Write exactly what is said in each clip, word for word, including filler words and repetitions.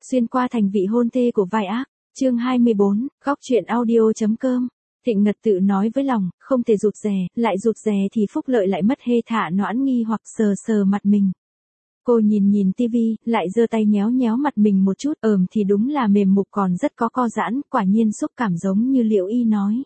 Xuyên qua thành vị hôn thê của vai ác, chương hai mươi bốn, góc truyện audio.com. Thịnh Ngật tự nói với lòng, không thể rụt rè, lại rụt rè thì phúc lợi lại mất hê. Thả Noãn nghi hoặc sờ sờ mặt mình. Cô nhìn nhìn tivi, lại giơ tay nhéo nhéo mặt mình một chút, ờm thì đúng là mềm mục còn rất có co giãn, quả nhiên xúc cảm giống như Liễu Y nói.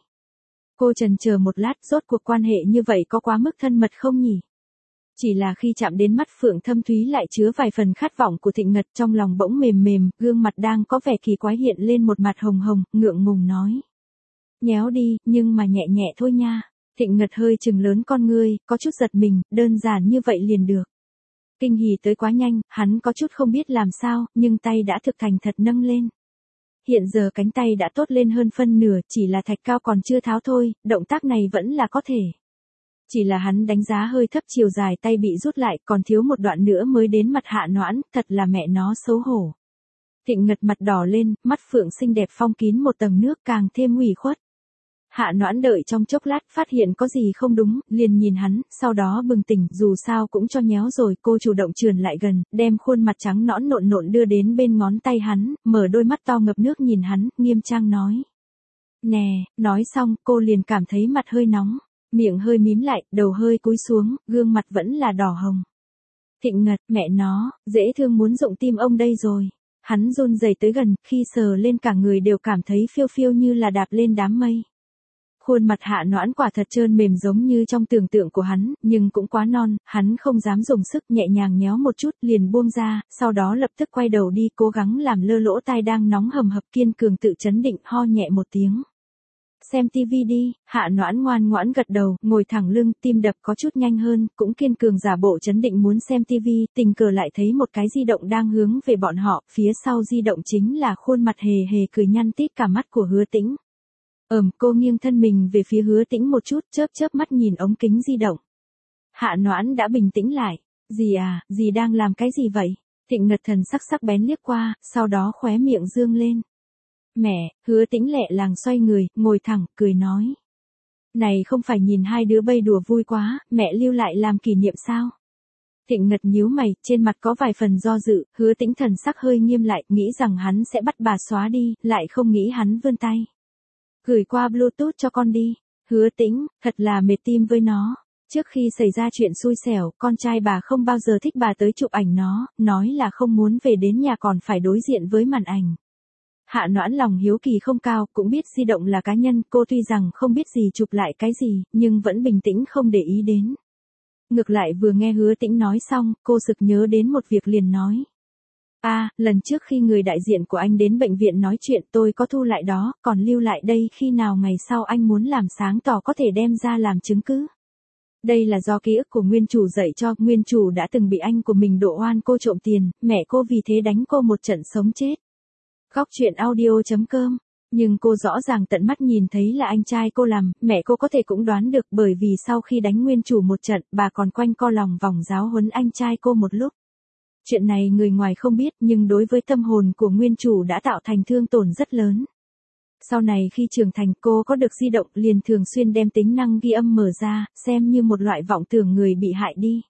Cô chần chờ một lát, rốt cuộc quan hệ như vậy có quá mức thân mật không nhỉ? Chỉ là khi chạm đến mắt Phượng Thâm Thúy lại chứa vài phần khát vọng của Thịnh Ngật, trong lòng bỗng mềm mềm, gương mặt đang có vẻ kỳ quái hiện lên một mặt hồng hồng, ngượng ngùng nói. Nhéo đi, nhưng mà nhẹ nhẹ thôi nha. Thịnh Ngật hơi trừng lớn con ngươi, có chút giật mình, đơn giản như vậy liền được. Kinh hỉ tới quá nhanh, hắn có chút không biết làm sao, nhưng tay đã thực thành thật nâng lên. Hiện giờ cánh tay đã tốt lên hơn phân nửa, chỉ là thạch cao còn chưa tháo thôi, động tác này vẫn là có thể. Chỉ là hắn đánh giá hơi thấp, chiều dài tay bị rút lại, còn thiếu một đoạn nữa mới đến mặt Hạ Noãn, thật là mẹ nó xấu hổ. Thịnh Ngật mặt đỏ lên, mắt Phượng xinh đẹp phong kín một tầng nước càng thêm ủy khuất. Hạ Noãn đợi trong chốc lát phát hiện có gì không đúng, liền nhìn hắn, sau đó bừng tỉnh, dù sao cũng cho nhéo rồi, cô chủ động trườn lại gần, đem khuôn mặt trắng nõn nộn nộn đưa đến bên ngón tay hắn, mở đôi mắt to ngập nước nhìn hắn, nghiêm trang nói. Nè, nói xong, cô liền cảm thấy mặt hơi nóng, miệng hơi mím lại, đầu hơi cúi xuống, gương mặt vẫn là đỏ hồng. Thịnh Ngật, mẹ nó, dễ thương muốn rụng tim ông đây rồi. Hắn run rẩy tới gần, khi sờ lên cả người đều cảm thấy phiêu phiêu như là đạp lên đám mây. Khuôn mặt Hạ Noãn quả thật trơn mềm giống như trong tưởng tượng của hắn, nhưng cũng quá non, hắn không dám dùng sức, nhẹ nhàng nhéo một chút liền buông ra, sau đó lập tức quay đầu đi, cố gắng làm lơ lỗ tai đang nóng hầm hập, kiên cường tự trấn định, ho nhẹ một tiếng. Xem tivi đi. Hạ Noãn ngoan ngoãn gật đầu, ngồi thẳng lưng, tim đập có chút nhanh hơn, cũng kiên cường giả bộ trấn định muốn xem tivi, tình cờ lại thấy một cái di động đang hướng về bọn họ, phía sau di động chính là khuôn mặt hề hề cười nhăn tít cả mắt của Hứa Tĩnh. Ừm, cô nghiêng thân mình về phía Hứa Tĩnh một chút, chớp chớp mắt nhìn ống kính di động. Hạ Noãn đã bình tĩnh lại. Dì à, dì đang làm cái gì vậy? Thịnh Ngật thần sắc sắc bén liếc qua, sau đó khóe miệng dương lên. Mẹ, Hứa Tĩnh lẹ làng xoay người, ngồi thẳng, cười nói. Này không phải nhìn hai đứa bay đùa vui quá, mẹ lưu lại làm kỷ niệm sao? Thịnh Ngật nhíu mày, trên mặt có vài phần do dự, Hứa Tĩnh thần sắc hơi nghiêm lại, nghĩ rằng hắn sẽ bắt bà xóa đi, lại không nghĩ hắn vươn tay. Gửi qua Bluetooth cho con đi. Hứa Tĩnh, thật là mệt tim với nó. Trước khi xảy ra chuyện xui xẻo, con trai bà không bao giờ thích bà tới chụp ảnh nó, nói là không muốn về đến nhà còn phải đối diện với màn ảnh. Hạ Noãn lòng hiếu kỳ không cao, cũng biết di động là cá nhân, cô tuy rằng không biết gì chụp lại cái gì, nhưng vẫn bình tĩnh không để ý đến. Ngược lại vừa nghe Hứa Tĩnh nói xong, cô sực nhớ đến một việc liền nói. À, lần trước khi người đại diện của anh đến bệnh viện nói chuyện tôi có thu lại đó, còn lưu lại đây khi nào ngày sau anh muốn làm sáng tỏ có thể đem ra làm chứng cứ. Đây là do ký ức của nguyên chủ dạy cho, nguyên chủ đã từng bị anh của mình đổ oan cô trộm tiền, mẹ cô vì thế đánh cô một trận sống chết. Góc truyện audio.com. Nhưng cô rõ ràng tận mắt nhìn thấy là anh trai cô làm, mẹ cô có thể cũng đoán được bởi vì sau khi đánh nguyên chủ một trận, bà còn quanh co lòng vòng giáo huấn anh trai cô một lúc. Chuyện này người ngoài không biết nhưng đối với tâm hồn của nguyên chủ đã tạo thành thương tổn rất lớn. Sau này khi trưởng thành cô có được di động liền thường xuyên đem tính năng ghi âm mở ra, xem như một loại vọng tưởng người bị hại đi.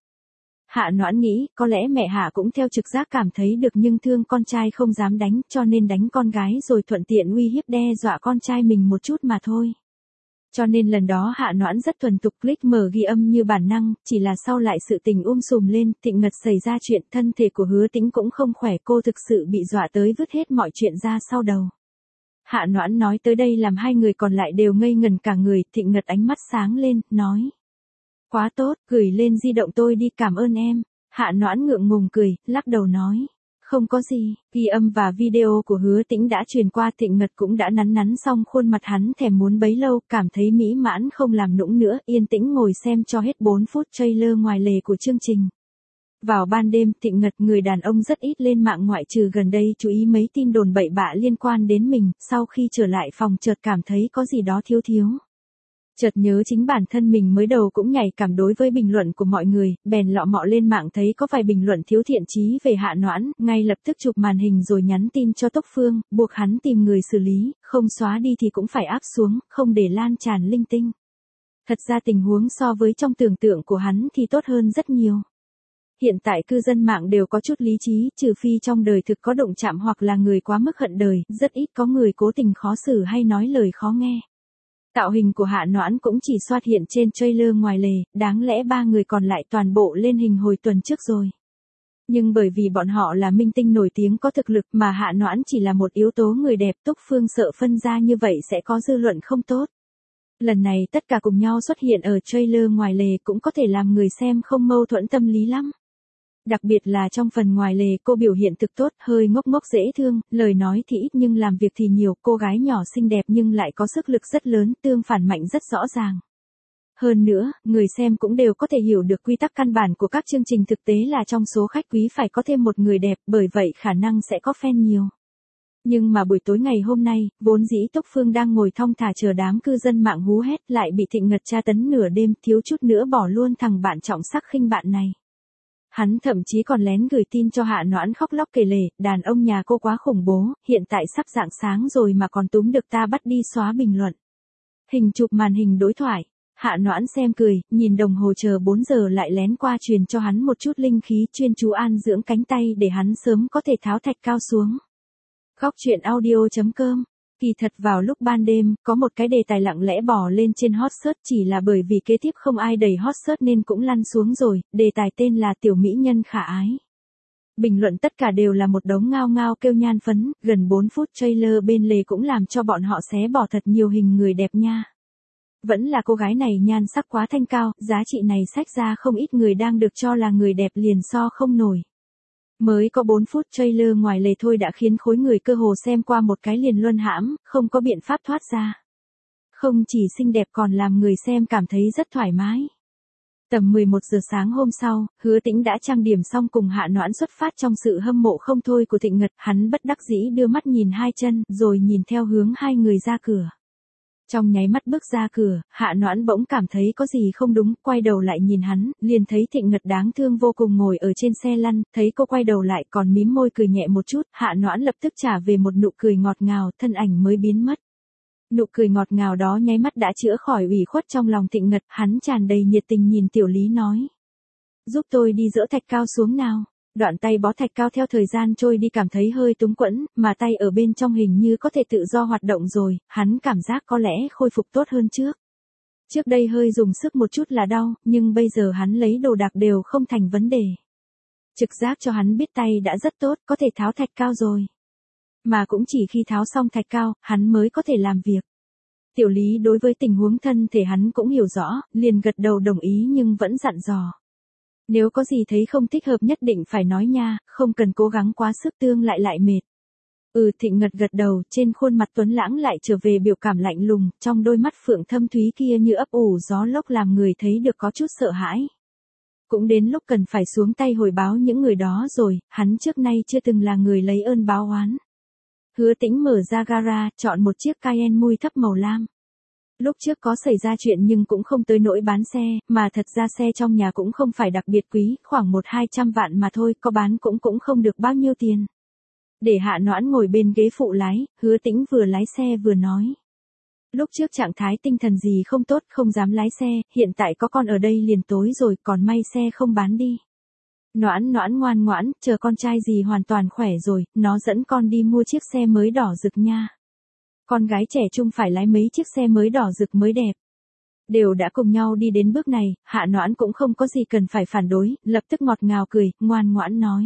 Hạ Noãn nghĩ, có lẽ mẹ Hạ cũng theo trực giác cảm thấy được nhưng thương con trai không dám đánh cho nên đánh con gái rồi thuận tiện uy hiếp đe dọa con trai mình một chút mà thôi. Cho nên lần đó Hạ Noãn rất thuần thục click mở ghi âm như bản năng, chỉ là sau lại sự tình um sùm lên, Thịnh Ngật xảy ra chuyện, thân thể của Hứa Tĩnh cũng không khỏe, cô thực sự bị dọa tới vứt hết mọi chuyện ra sau đầu. Hạ Noãn nói tới đây làm hai người còn lại đều ngây ngần cả người, Thịnh Ngật ánh mắt sáng lên, nói. Quá tốt, gửi lên di động tôi đi, cảm ơn em. Hạ Noãn ngượng ngùng cười, lắc đầu nói. Không có gì, ghi âm và video của Hứa Tĩnh đã truyền qua, Thịnh Ngật cũng đã nắn nắn xong khuôn mặt hắn thèm muốn bấy lâu, cảm thấy mỹ mãn không làm nũng nữa, yên tĩnh ngồi xem cho hết bốn phút trailer ngoài lề của chương trình. Vào ban đêm, Thịnh Ngật người đàn ông rất ít lên mạng ngoại trừ gần đây chú ý mấy tin đồn bậy bạ liên quan đến mình, sau khi trở lại phòng chợt cảm thấy có gì đó thiếu thiếu. Chợt nhớ chính bản thân mình mới đầu cũng nhạy cảm đối với bình luận của mọi người, bèn lọ mọ lên mạng thấy có vài bình luận thiếu thiện chí về Hạ Noãn, ngay lập tức chụp màn hình rồi nhắn tin cho Tốc Phương, buộc hắn tìm người xử lý, không xóa đi thì cũng phải áp xuống, không để lan tràn linh tinh. Thật ra tình huống so với trong tưởng tượng của hắn thì tốt hơn rất nhiều. Hiện tại cư dân mạng đều có chút lý trí, trừ phi trong đời thực có đụng chạm hoặc là người quá mức hận đời, rất ít có người cố tình khó xử hay nói lời khó nghe. Tạo hình của Hạ Noãn cũng chỉ xuất hiện trên trailer ngoài lề, đáng lẽ ba người còn lại toàn bộ lên hình hồi tuần trước rồi. Nhưng bởi vì bọn họ là minh tinh nổi tiếng có thực lực mà Hạ Noãn chỉ là một yếu tố người đẹp, Túc Phương sợ phân ra như vậy sẽ có dư luận không tốt. Lần này tất cả cùng nhau xuất hiện ở trailer ngoài lề cũng có thể làm người xem không mâu thuẫn tâm lý lắm. Đặc biệt là trong phần ngoài lề cô biểu hiện thực tốt, hơi ngốc ngốc dễ thương, lời nói thì ít nhưng làm việc thì nhiều, cô gái nhỏ xinh đẹp nhưng lại có sức lực rất lớn, tương phản mạnh rất rõ ràng. Hơn nữa, người xem cũng đều có thể hiểu được quy tắc căn bản của các chương trình thực tế là trong số khách quý phải có thêm một người đẹp, bởi vậy khả năng sẽ có fan nhiều. Nhưng mà buổi tối ngày hôm nay, vốn dĩ Túc Phương đang ngồi thong thả chờ đám cư dân mạng hú hét lại bị Thịnh Ngật tra tấn nửa đêm, thiếu chút nữa bỏ luôn thằng bạn trọng sắc khinh bạn này. Hắn thậm chí còn lén gửi tin cho Hạ Noãn khóc lóc kể lể, đàn ông nhà cô quá khủng bố, hiện tại sắp rạng sáng rồi mà còn túm được ta bắt đi xóa bình luận. Hình chụp màn hình đối thoại. Hạ Noãn xem cười, nhìn đồng hồ chờ bốn giờ lại lén qua truyền cho hắn một chút linh khí, chuyên chú an dưỡng cánh tay để hắn sớm có thể tháo thạch cao xuống. Góc truyện audio chấm com. Kỳ thật vào lúc ban đêm, có một cái đề tài lặng lẽ bò lên trên hot search, chỉ là bởi vì kế tiếp không ai đầy hot search nên cũng lăn xuống rồi, đề tài tên là tiểu mỹ nhân khả ái. Bình luận tất cả đều là một đống ngao ngao kêu nhan phấn, gần bốn phút trailer bên lề cũng làm cho bọn họ xé bỏ thật nhiều hình người đẹp nha. Vẫn là cô gái này nhan sắc quá thanh cao, giá trị này xách ra không ít người đang được cho là người đẹp liền so không nổi. Mới có bốn phút trailer ngoài lề thôi đã khiến khối người cơ hồ xem qua một cái liền luân hãm, không có biện pháp thoát ra. Không chỉ xinh đẹp còn làm người xem cảm thấy rất thoải mái. Tầm mười một giờ sáng hôm sau, Hứa Tĩnh đã trang điểm xong cùng Hạ Noãn xuất phát trong sự hâm mộ không thôi của Thịnh Ngật, hắn bất đắc dĩ đưa mắt nhìn hai chân, rồi nhìn theo hướng hai người ra cửa. Trong nháy mắt bước ra cửa, Hạ Noãn bỗng cảm thấy có gì không đúng, quay đầu lại nhìn hắn, liền thấy Thịnh Ngật đáng thương vô cùng ngồi ở trên xe lăn, thấy cô quay đầu lại còn mím môi cười nhẹ một chút, Hạ Noãn lập tức trả về một nụ cười ngọt ngào, thân ảnh mới biến mất. Nụ cười ngọt ngào đó nháy mắt đã chữa khỏi ủy khuất trong lòng Thịnh Ngật, hắn tràn đầy nhiệt tình nhìn Tiểu Lý nói. Giúp tôi đi dỡ thạch cao xuống nào. Đoạn tay bó thạch cao theo thời gian trôi đi cảm thấy hơi túng quẫn, mà tay ở bên trong hình như có thể tự do hoạt động rồi, hắn cảm giác có lẽ khôi phục tốt hơn trước. Trước đây hơi dùng sức một chút là đau, nhưng bây giờ hắn lấy đồ đạc đều không thành vấn đề. Trực giác cho hắn biết tay đã rất tốt, có thể tháo thạch cao rồi. Mà cũng chỉ khi tháo xong thạch cao, hắn mới có thể làm việc. Tiểu Lý đối với tình huống thân thể hắn cũng hiểu rõ, liền gật đầu đồng ý nhưng vẫn dặn dò. Nếu có gì thấy không thích hợp nhất định phải nói nha, không cần cố gắng quá sức tương lại lại mệt. Ừ, Thịnh Ngật gật đầu, trên khuôn mặt tuấn lãng lại trở về biểu cảm lạnh lùng, trong đôi mắt phượng thâm thúy kia như ấp ủ gió lốc làm người thấy được có chút sợ hãi. Cũng đến lúc cần phải xuống tay hồi báo những người đó rồi, hắn trước nay chưa từng là người lấy ơn báo oán. Hứa Tĩnh mở ra gara, chọn một chiếc Cayenne mui thấp màu lam. Lúc trước có xảy ra chuyện nhưng cũng không tới nỗi bán xe, mà thật ra xe trong nhà cũng không phải đặc biệt quý, khoảng một hai trăm vạn mà thôi, có bán cũng cũng không được bao nhiêu tiền. Để Hạ Noãn ngồi bên ghế phụ lái, Hứa Tĩnh vừa lái xe vừa nói. Lúc trước trạng thái tinh thần gì không tốt, không dám lái xe, hiện tại có con ở đây liền tối rồi, còn may xe không bán đi. Noãn Noãn ngoan ngoãn, chờ con trai gì hoàn toàn khỏe rồi, nó dẫn con đi mua chiếc xe mới đỏ rực nha. Con gái trẻ trung phải lái mấy chiếc xe mới đỏ rực mới đẹp. Đều đã cùng nhau đi đến bước này, Hạ Noãn cũng không có gì cần phải phản đối, lập tức ngọt ngào cười, ngoan ngoãn nói.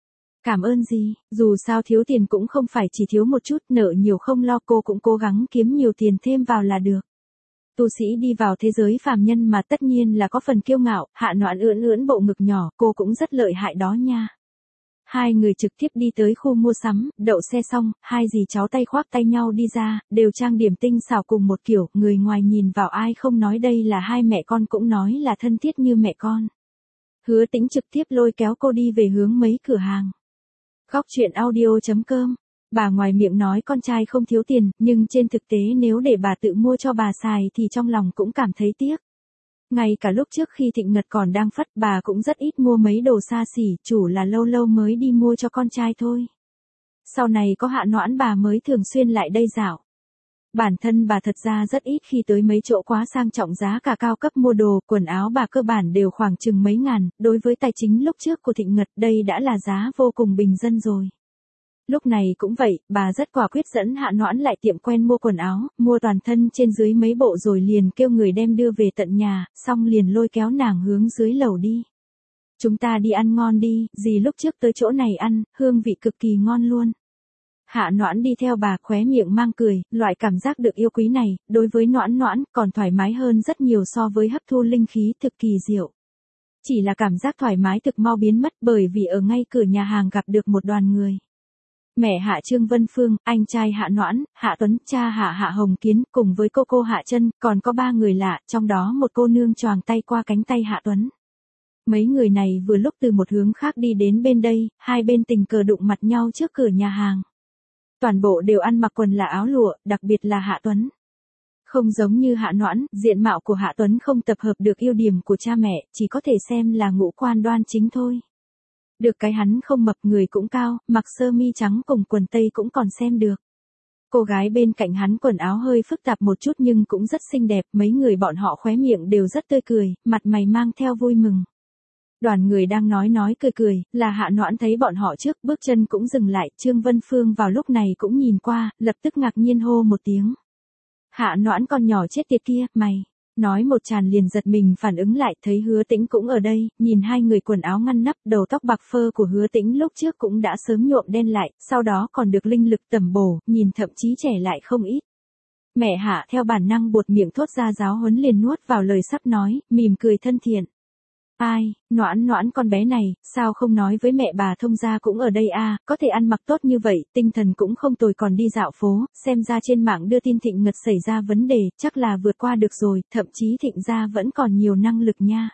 Cảm ơn gì, dù sao thiếu tiền cũng không phải chỉ thiếu một chút, nợ nhiều không lo, cô cũng cố gắng kiếm nhiều tiền thêm vào là được. Tu sĩ đi vào thế giới phàm nhân mà tất nhiên là có phần kiêu ngạo, Hạ Noãn ưỡn ưỡn bộ ngực nhỏ, cô cũng rất lợi hại đó nha. Hai người trực tiếp đi tới khu mua sắm, đậu xe xong, hai dì cháu tay khoác tay nhau đi ra, đều trang điểm tinh xảo cùng một kiểu, người ngoài nhìn vào ai không nói đây là hai mẹ con cũng nói là thân thiết như mẹ con. Hứa Tĩnh trực tiếp lôi kéo cô đi về hướng mấy cửa hàng. Góc truyện audio chấm com. Bà ngoài miệng nói con trai không thiếu tiền, nhưng trên thực tế nếu để bà tự mua cho bà xài thì trong lòng cũng cảm thấy tiếc. Ngay cả lúc trước khi Thịnh Ngật còn đang phất, bà cũng rất ít mua mấy đồ xa xỉ, chủ là lâu lâu mới đi mua cho con trai thôi. Sau này có Hạ Noãn bà mới thường xuyên lại đây dạo. Bản thân bà thật ra rất ít khi tới mấy chỗ quá sang trọng giá cả cao cấp mua đồ, quần áo bà cơ bản đều khoảng chừng mấy ngàn, đối với tài chính lúc trước của Thịnh Ngật đây đã là giá vô cùng bình dân rồi. Lúc này cũng vậy, bà rất quả quyết dẫn Hạ Noãn lại tiệm quen mua quần áo, mua toàn thân trên dưới mấy bộ rồi liền kêu người đem đưa về tận nhà, xong liền lôi kéo nàng hướng dưới lầu đi. Chúng ta đi ăn ngon đi, dì lúc trước tới chỗ này ăn, hương vị cực kỳ ngon luôn. Hạ Noãn đi theo bà khóe miệng mang cười, loại cảm giác được yêu quý này, đối với Noãn Noãn còn thoải mái hơn rất nhiều so với hấp thu linh khí thực kỳ diệu. Chỉ là cảm giác thoải mái thực mau biến mất bởi vì ở ngay cửa nhà hàng gặp được một đoàn người. Mẹ Hạ Trương Vân Phương, anh trai Hạ Noãn, Hạ Tuấn, cha Hạ Hạ Hồng Kiến, cùng với cô cô Hạ Trân, còn có ba người lạ, trong đó một cô nương choàng tay qua cánh tay Hạ Tuấn. Mấy người này vừa lúc từ một hướng khác đi đến bên đây, hai bên tình cờ đụng mặt nhau trước cửa nhà hàng. Toàn bộ đều ăn mặc quần là áo lụa, đặc biệt là Hạ Tuấn. Không giống như Hạ Noãn, diện mạo của Hạ Tuấn không tập hợp được ưu điểm của cha mẹ, chỉ có thể xem là ngũ quan đoan chính thôi. Được cái hắn không mập, người cũng cao, mặc sơ mi trắng cùng quần tây cũng còn xem được. Cô gái bên cạnh hắn quần áo hơi phức tạp một chút nhưng cũng rất xinh đẹp, mấy người bọn họ khóe miệng đều rất tươi cười, mặt mày mang theo vui mừng. Đoàn người đang nói nói cười cười, là Hạ Noãn thấy bọn họ trước, bước chân cũng dừng lại, Trương Vân Phương vào lúc này cũng nhìn qua, lập tức ngạc nhiên hô một tiếng. Hạ Noãn con nhỏ chết tiệt kia, mày. Nói một tràn liền giật mình phản ứng lại, thấy Hứa Tĩnh cũng ở đây, nhìn hai người quần áo ngăn nắp, đầu tóc bạc phơ của Hứa Tĩnh lúc trước cũng đã sớm nhuộm đen lại, sau đó còn được linh lực tẩm bổ, nhìn thậm chí trẻ lại không ít. Mẹ Hạ theo bản năng buột miệng thốt ra giáo huấn liền nuốt vào lời sắp nói, mỉm cười thân thiện. Ai, Noãn Noãn con bé này, sao không nói với mẹ bà Thông gia cũng ở đây à, có thể ăn mặc tốt như vậy, tinh thần cũng không tồi còn đi dạo phố, xem ra trên mạng đưa tin Thịnh Ngật xảy ra vấn đề, chắc là vượt qua được rồi, thậm chí Thịnh gia vẫn còn nhiều năng lực nha.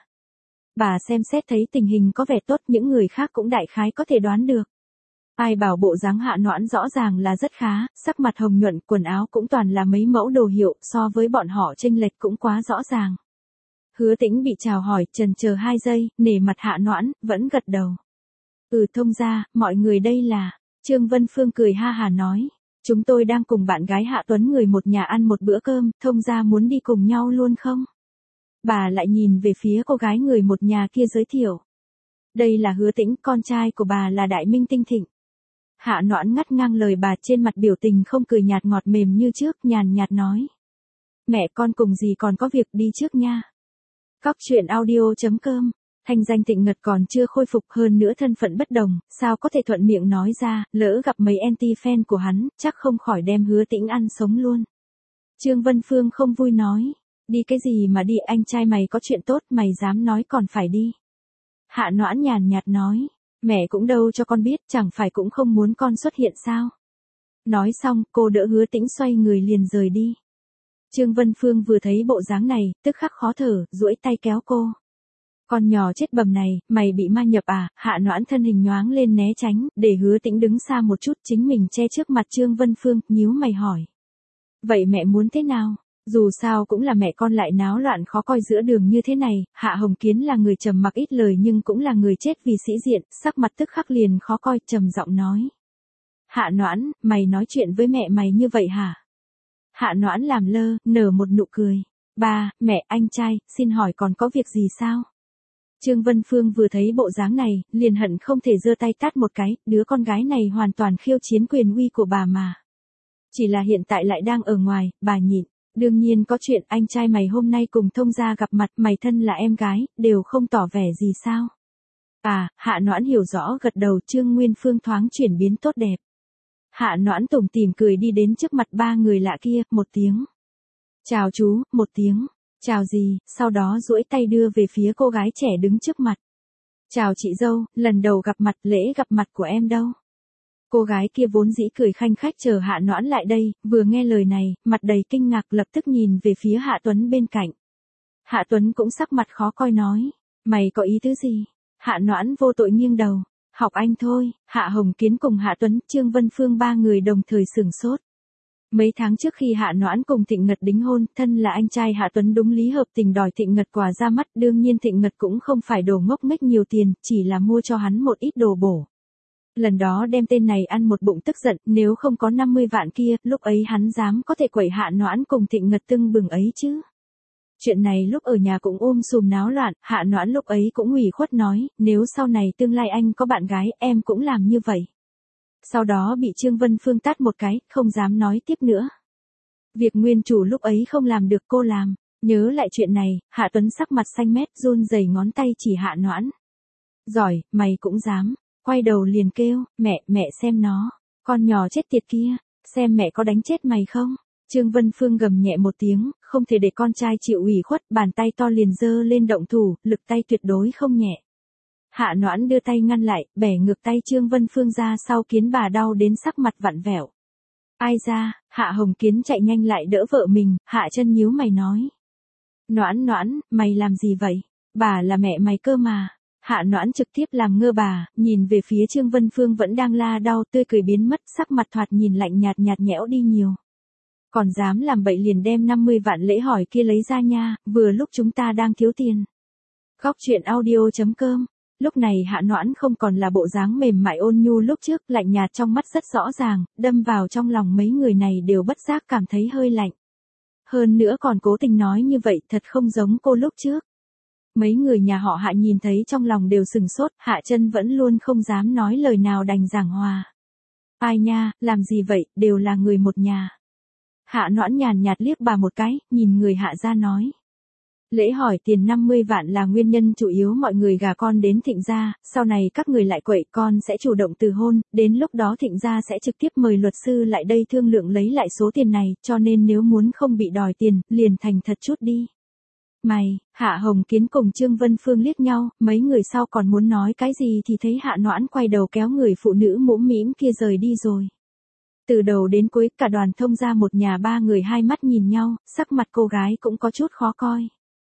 Bà xem xét thấy tình hình có vẻ tốt, những người khác cũng đại khái có thể đoán được. Ai bảo bộ dáng Hạ Noãn rõ ràng là rất khá, sắc mặt hồng nhuận, quần áo cũng toàn là mấy mẫu đồ hiệu, so với bọn họ chênh lệch cũng quá rõ ràng. Hứa Tĩnh bị chào hỏi, chần chờ hai giây, nể mặt Hạ Noãn, vẫn gật đầu. Ừ Thông gia, mọi người đây là, Trương Vân Phương cười ha hà nói, chúng tôi đang cùng bạn gái Hạ Tuấn người một nhà ăn một bữa cơm, Thông gia muốn đi cùng nhau luôn không? Bà lại nhìn về phía cô gái người một nhà kia giới thiệu. Đây là Hứa Tĩnh, con trai của bà là Đại Minh Tinh Thịnh. Hạ Noãn ngắt ngang lời bà, trên mặt biểu tình không cười nhạt ngọt mềm như trước, nhàn nhạt nói. Mẹ con cùng gì còn có việc đi trước nha. Góc truyện audio chấm com, thanh danh Thịnh Ngật còn chưa khôi phục, hơn nữa thân phận bất đồng, sao có thể thuận miệng nói ra, lỡ gặp mấy anti-fan của hắn, chắc không khỏi đem Hứa Tĩnh ăn sống luôn. Trương Vân Phương không vui nói, đi cái gì mà đi, anh trai mày có chuyện tốt mày dám nói còn phải đi. Hạ Noãn nhàn nhạt nói, mẹ cũng đâu cho con biết, chẳng phải cũng không muốn con xuất hiện sao. Nói xong, cô đỡ Hứa Tĩnh xoay người liền rời đi. Trương Vân Phương vừa thấy bộ dáng này, tức khắc khó thở, duỗi tay kéo cô. Con nhỏ chết bầm này, mày bị ma nhập à? Hạ Noãn thân hình nhoáng lên né tránh, để Hứa Tĩnh đứng xa một chút, chính mình che trước mặt Trương Vân Phương, nhíu mày hỏi. Vậy mẹ muốn thế nào? Dù sao cũng là mẹ con lại náo loạn khó coi giữa đường như thế này, Hạ Hồng Kiến là người trầm mặc ít lời nhưng cũng là người chết vì sĩ diện, sắc mặt tức khắc liền khó coi, trầm giọng nói. Hạ Noãn, mày nói chuyện với mẹ mày như vậy hả? Hạ Noãn làm lơ, nở một nụ cười. Ba, mẹ, anh trai, xin hỏi còn có việc gì sao? Trương Vân Phương vừa thấy bộ dáng này, liền hận không thể giơ tay tát một cái, đứa con gái này hoàn toàn khiêu chiến quyền uy của bà mà. Chỉ là hiện tại lại đang ở ngoài, bà nhịn. Đương nhiên có chuyện, anh trai mày hôm nay cùng Thông gia gặp mặt, mày thân là em gái, đều không tỏ vẻ gì sao? À, Hạ Noãn hiểu rõ gật đầu, Trương Nguyên Phương thoáng chuyển biến tốt đẹp. Hạ Noãn tủm tỉm cười đi đến trước mặt ba người lạ kia, một tiếng. Chào chú, một tiếng. Chào gì, sau đó duỗi tay đưa về phía cô gái trẻ đứng trước mặt. Chào chị dâu, lần đầu gặp mặt, lễ gặp mặt của em đâu? Cô gái kia vốn dĩ cười khanh khách chờ Hạ Noãn lại đây, vừa nghe lời này, mặt đầy kinh ngạc lập tức nhìn về phía Hạ Tuấn bên cạnh. Hạ Tuấn cũng sắc mặt khó coi nói, mày có ý tứ gì? Hạ Noãn vô tội nghiêng đầu, học anh thôi. Hạ Hồng Kiến cùng Hạ Tuấn, Trương Vân Phương ba người đồng thời sửng sốt. Mấy tháng trước khi Hạ Noãn cùng Thịnh Ngật đính hôn, thân là anh trai Hạ Tuấn đúng lý hợp tình đòi Thịnh Ngật quà ra mắt, đương nhiên Thịnh Ngật cũng không phải đồ ngốc nghếch nhiều tiền, chỉ là mua cho hắn một ít đồ bổ. Lần đó đem tên này ăn một bụng tức giận, nếu không có năm mươi vạn kia, lúc ấy hắn dám có thể quẩy Hạ Noãn cùng Thịnh Ngật tưng bừng ấy chứ. Chuyện này lúc ở nhà cũng ôm sùm náo loạn, Hạ Noãn lúc ấy cũng ủy khuất nói, nếu sau này tương lai anh có bạn gái, em cũng làm như vậy. Sau đó bị Trương Vân Phương tát một cái, không dám nói tiếp nữa. Việc nguyên chủ lúc ấy không làm được cô làm. Nhớ lại chuyện này, Hạ Tuấn sắc mặt xanh mét run rẩy ngón tay chỉ Hạ Noãn. Giỏi, mày cũng dám. Quay đầu liền kêu, mẹ, mẹ xem nó. Con nhỏ chết tiệt kia, xem mẹ có đánh chết mày không? Trương Vân Phương gầm nhẹ một tiếng, không thể để con trai chịu ủy khuất, bàn tay to liền giơ lên động thủ, lực tay tuyệt đối không nhẹ. Hạ Noãn đưa tay ngăn lại, bẻ ngược tay Trương Vân Phương ra sau khiến bà đau đến sắc mặt vặn vẹo. Ai ra, Hạ Hồng Kiến chạy nhanh lại đỡ vợ mình, Hạ Chân nhíu mày nói. Noãn Noãn, mày làm gì vậy? Bà là mẹ mày cơ mà. Hạ Noãn trực tiếp làm ngơ bà, nhìn về phía Trương Vân Phương vẫn đang la đau, tươi cười biến mất, sắc mặt thoạt nhìn lạnh nhạt nhạt nhẽo đi nhiều. Còn dám làm bậy liền đem năm mươi vạn lễ hỏi kia lấy ra nha, vừa lúc chúng ta đang thiếu tiền. Góc truyện audio chấm com. Lúc này Hạ Noãn không còn là bộ dáng mềm mại ôn nhu lúc trước, lạnh nhạt trong mắt rất rõ ràng, đâm vào trong lòng mấy người này đều bất giác cảm thấy hơi lạnh. Hơn nữa còn cố tình nói như vậy thật không giống cô lúc trước. Mấy người nhà họ Hạ nhìn thấy trong lòng đều sừng sốt, Hạ Chân vẫn luôn không dám nói lời nào đành giảng hòa. Ai nha, làm gì vậy, đều là người một nhà. Hạ Noãn nhàn nhạt liếc bà một cái, nhìn người Hạ gia nói. Lễ hỏi tiền năm mươi vạn là nguyên nhân chủ yếu mọi người gả con đến Thịnh gia, sau này các người lại quậy con sẽ chủ động từ hôn, đến lúc đó Thịnh gia sẽ trực tiếp mời luật sư lại đây thương lượng lấy lại số tiền này, cho nên nếu muốn không bị đòi tiền, liền thành thật chút đi. Mày, Hạ Hồng Kiến cùng Trương Vân Phương liếc nhau, mấy người sau còn muốn nói cái gì thì thấy Hạ Noãn quay đầu kéo người phụ nữ mũm mĩm kia rời đi rồi. Từ đầu đến cuối cả đoàn thông ra một nhà ba người hai mắt nhìn nhau, sắc mặt cô gái cũng có chút khó coi.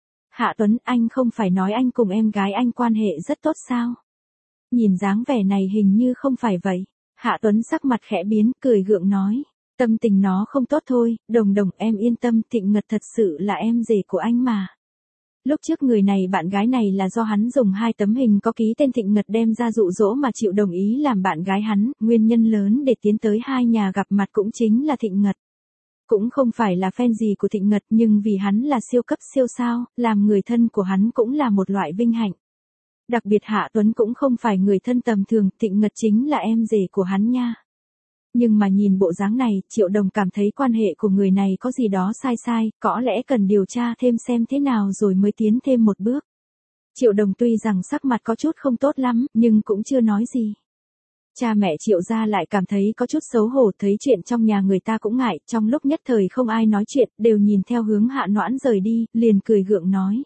Hạ Tuấn, anh không phải nói anh cùng em gái anh quan hệ rất tốt sao? Nhìn dáng vẻ này hình như không phải vậy. Hạ Tuấn sắc mặt khẽ biến, cười gượng nói. Tâm tình nó không tốt thôi, Đồng Đồng em yên tâm, Thịnh Ngật thật sự là em rể của anh mà. Lúc trước người này bạn gái này là do hắn dùng hai tấm hình có ký tên Thịnh Ngật đem ra dụ dỗ mà chịu đồng ý làm bạn gái hắn, nguyên nhân lớn để tiến tới hai nhà gặp mặt cũng chính là Thịnh Ngật. Cũng không phải là fan gì của Thịnh Ngật nhưng vì hắn là siêu cấp siêu sao, làm người thân của hắn cũng là một loại vinh hạnh. Đặc biệt Hạ Tuấn cũng không phải người thân tầm thường, Thịnh Ngật chính là em rể của hắn nha. Nhưng mà nhìn bộ dáng này, Triệu Đồng cảm thấy quan hệ của người này có gì đó sai sai, có lẽ cần điều tra thêm xem thế nào rồi mới tiến thêm một bước. Triệu Đồng tuy rằng sắc mặt có chút không tốt lắm, nhưng cũng chưa nói gì. Cha mẹ Triệu gia lại cảm thấy có chút xấu hổ, thấy chuyện trong nhà người ta cũng ngại, trong lúc nhất thời không ai nói chuyện, đều nhìn theo hướng Hạ Noãn rời đi, liền cười gượng nói.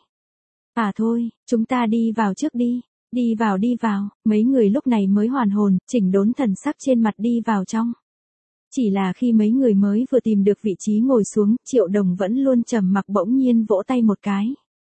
À thôi, chúng ta đi vào trước đi, đi vào đi vào, mấy người lúc này mới hoàn hồn, chỉnh đốn thần sắc trên mặt đi vào trong. Chỉ là khi mấy người mới vừa tìm được vị trí ngồi xuống, Triệu Đồng vẫn luôn trầm mặc bỗng nhiên vỗ tay một cái.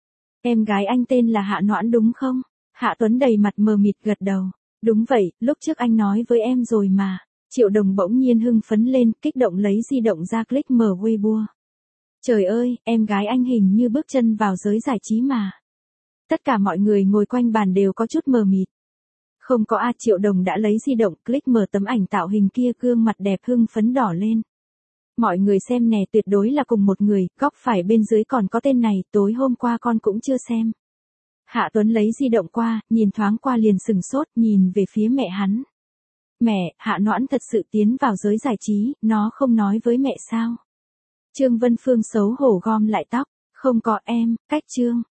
Em gái anh tên là Hạ Noãn đúng không? Hạ Tuấn đầy mặt mờ mịt gật đầu. Đúng vậy, lúc trước anh nói với em rồi mà. Triệu Đồng bỗng nhiên hưng phấn lên, kích động lấy di động ra click mở Weibo. Trời ơi, em gái anh hình như bước chân vào giới giải trí mà. Tất cả mọi người ngồi quanh bàn đều có chút mờ mịt. Không có a, Triệu Đồng đã lấy di động click mở tấm ảnh tạo hình kia, gương mặt đẹp hưng phấn đỏ lên. Mọi người xem nè, tuyệt đối là cùng một người, góc phải bên dưới còn có tên này, tối hôm qua con cũng chưa xem. Hạ Tuấn lấy di động qua, nhìn thoáng qua liền sừng sốt, nhìn về phía mẹ hắn. Mẹ, Hạ Noãn thật sự tiến vào giới giải trí, nó không nói với mẹ sao? Trương Vân Phương xấu hổ gom lại tóc, không có em, cách Trương.